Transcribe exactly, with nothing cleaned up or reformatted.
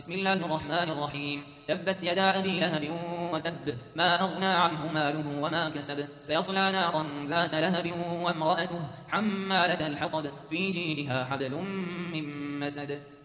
بسم الله الرحمن الرحيم تبت يدا أبي لهب وتب ما أغنى عنه ماله وما كسب سيصلى نارا ذات لهب وامرأته حمالة الحطب في جيدها حبل من مسد